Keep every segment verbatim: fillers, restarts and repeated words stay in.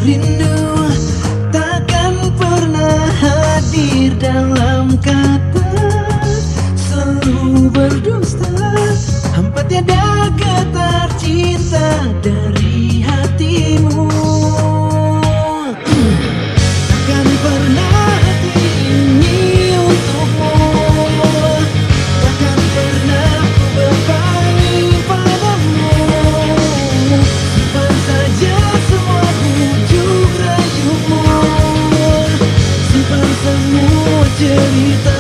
rindu takkan pernah hadir dalam kata, selalu berdusta, hampa tiada getar cinta dari hatimu. Takkan pernah hati ini untukmu, takkan pernah ku berpaling padamu. Simpan saja semua bujuk rayumu, simpan semua cerita.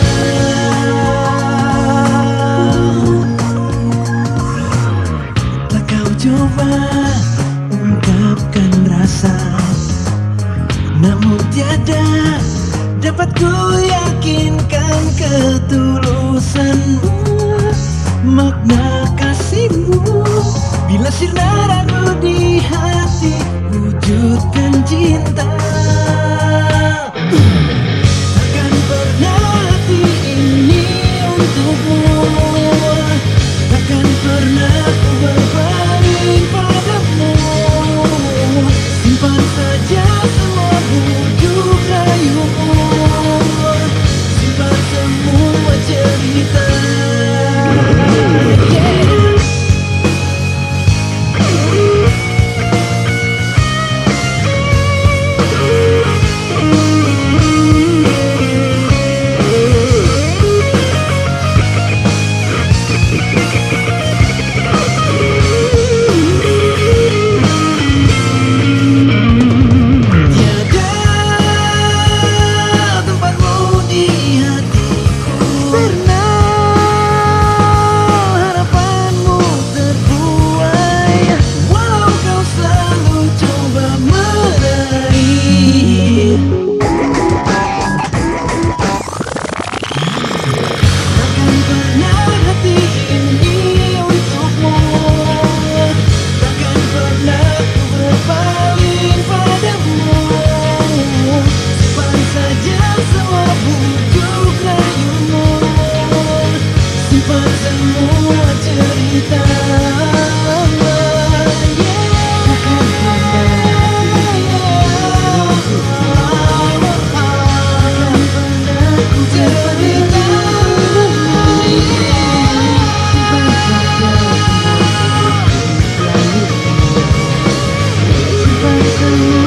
Tak kau coba ungkapkan rasa, namun tiada dapat ku yakinkan ketulusanmu, makna kasihmu. Bila sirna ragu di hati, wujudkan cinta. Takkan pernah hati ini untukmu, takkan pernah ku berpaling padamu. Simpan saja semua bujuk rayumu, simpan semua cerita. Bye.